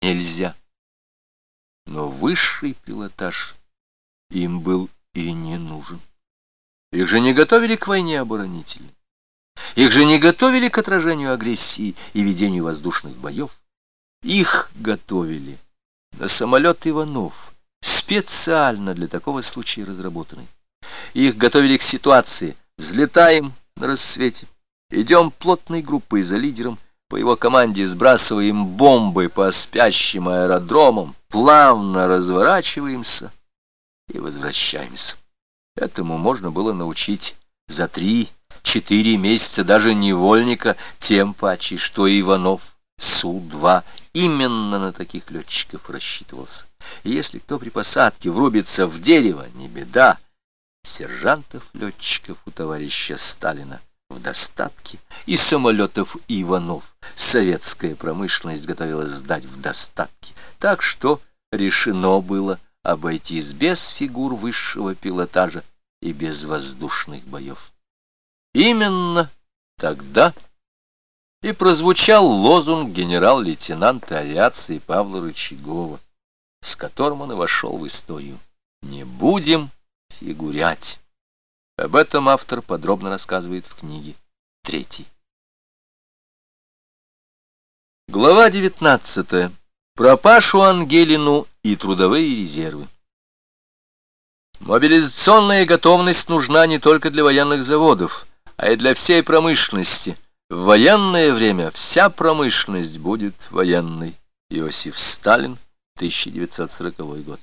нельзя. Но высший пилотаж им был и не нужен. Их же не готовили к войне оборонительной. Их же не готовили к отражению агрессии и ведению воздушных боев. Их готовили на самолет Иванов, специально для такого случая разработанный. Их готовили к ситуации: взлетаем на рассвете, идем плотной группой за лидером, по его команде сбрасываем бомбы по спящим аэродромам, плавно разворачиваемся и возвращаемся. Этому можно было научить за 3-4 месяца даже невольника, тем паче, что Иванов Су-2 именно на таких летчиков рассчитывался. И если кто при посадке врубится в дерево, не беда. Сержантов-летчиков у товарища Сталина в достатке, и самолетов Иванов советская промышленность готовилась сдать в достатке. Так что решено было обойтись без фигур высшего пилотажа и без воздушных боев. Именно тогда и прозвучал лозунг генерал-лейтенанта авиации Павла Рычагова, с которым он и вошел в историю: «Не будем фигурять». Об этом автор подробно рассказывает в книге 3. Глава 19. Про Пашу Ангелину и трудовые резервы. Мобилизационная готовность нужна не только для военных заводов, а и для всей промышленности. В военное время вся промышленность будет военной. Иосиф Сталин, 1940 год.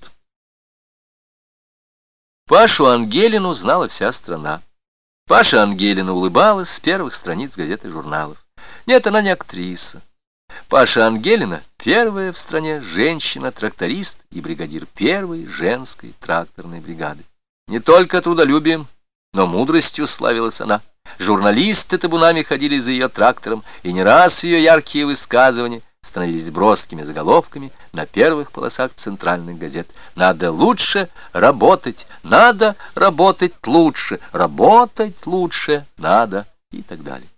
Пашу Ангелину знала вся страна. Паша Ангелина улыбалась с первых страниц газет и журналов. Нет, она не актриса. Паша Ангелина — первая в стране женщина-тракторист и бригадир первой женской тракторной бригады. Не только трудолюбием, но мудростью славилась она. Журналисты табунами ходили за ее трактором, и не раз ее яркие высказывания становились броскими заголовками на первых полосах центральных газет. Надо лучше работать, надо работать лучше, работать лучше надо и так далее.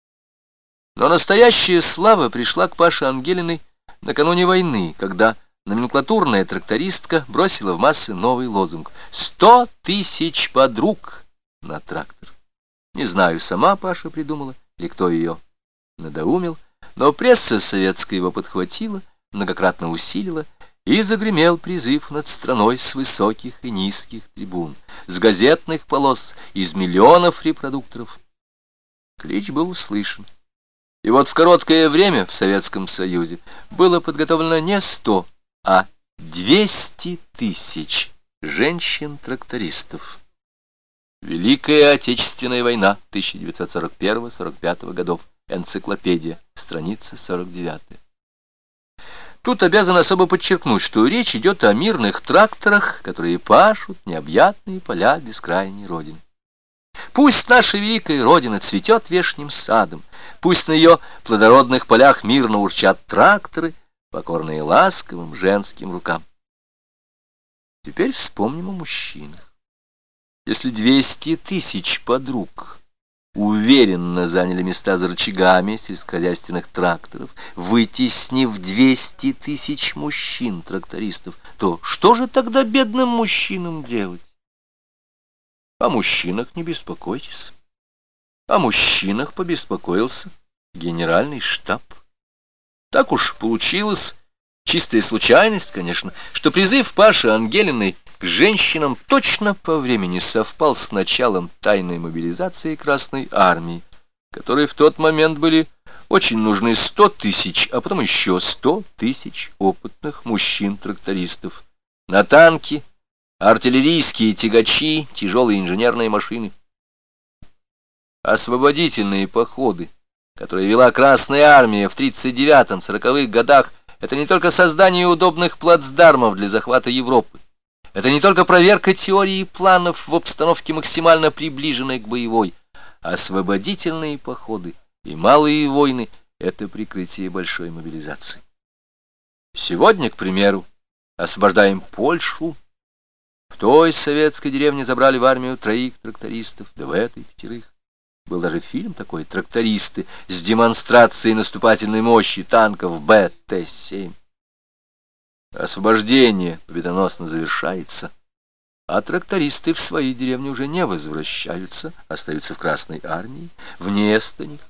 Но настоящая слава пришла к Паше Ангелиной накануне войны, когда номенклатурная трактористка бросила в массы новый лозунг: 100 000 подруг на трактор. Не знаю, сама Паша придумала или кто ее надоумил, но пресса советская его подхватила, многократно усилила, и загремел призыв над страной с высоких и низких трибун, с газетных полос, из миллионов репродукторов. Клич был услышан. И вот в короткое время в Советском Союзе было подготовлено не 100, а 200 000 женщин-трактористов. Великая Отечественная война 1941-1945 годов. Энциклопедия, страница 49. Тут обязан особо подчеркнуть, что речь идет о мирных тракторах, которые пашут необъятные поля бескрайней Родины. Пусть наша великая Родина цветет вешним садом, пусть на ее плодородных полях мирно урчат тракторы, покорные ласковым женским рукам. Теперь вспомним о мужчинах. Если 200 000 подруг уверенно заняли места за рычагами сельскохозяйственных тракторов, вытеснив 200 000 мужчин-трактористов, то что же тогда бедным мужчинам делать? О мужчинах не беспокойтесь. О мужчинах побеспокоился Генеральный штаб. Так уж получилось, чистая случайность, конечно, что призыв Паши Ангелиной к женщинам точно по времени совпал с началом тайной мобилизации Красной Армии, которой в тот момент были очень нужны 100 000, а потом еще 100 000 опытных мужчин-трактористов на танки, артиллерийские тягачи, тяжелые инженерные машины. Освободительные походы, которые вела Красная Армия в 1939-1940 годах, это не только создание удобных плацдармов для захвата Европы, это не только проверка теории и планов в обстановке, максимально приближенной к боевой. Освободительные походы и малые войны — это прикрытие большой мобилизации. Сегодня, к примеру, освобождаем Польшу. В той советской деревне забрали в армию 3 трактористов, да в этой 5. Был даже фильм такой «Трактористы» с демонстрацией наступательной мощи танков БТ-7. Освобождение победоносно завершается, а трактористы в свои деревни уже не возвращаются, остаются в Красной армии, вне станих,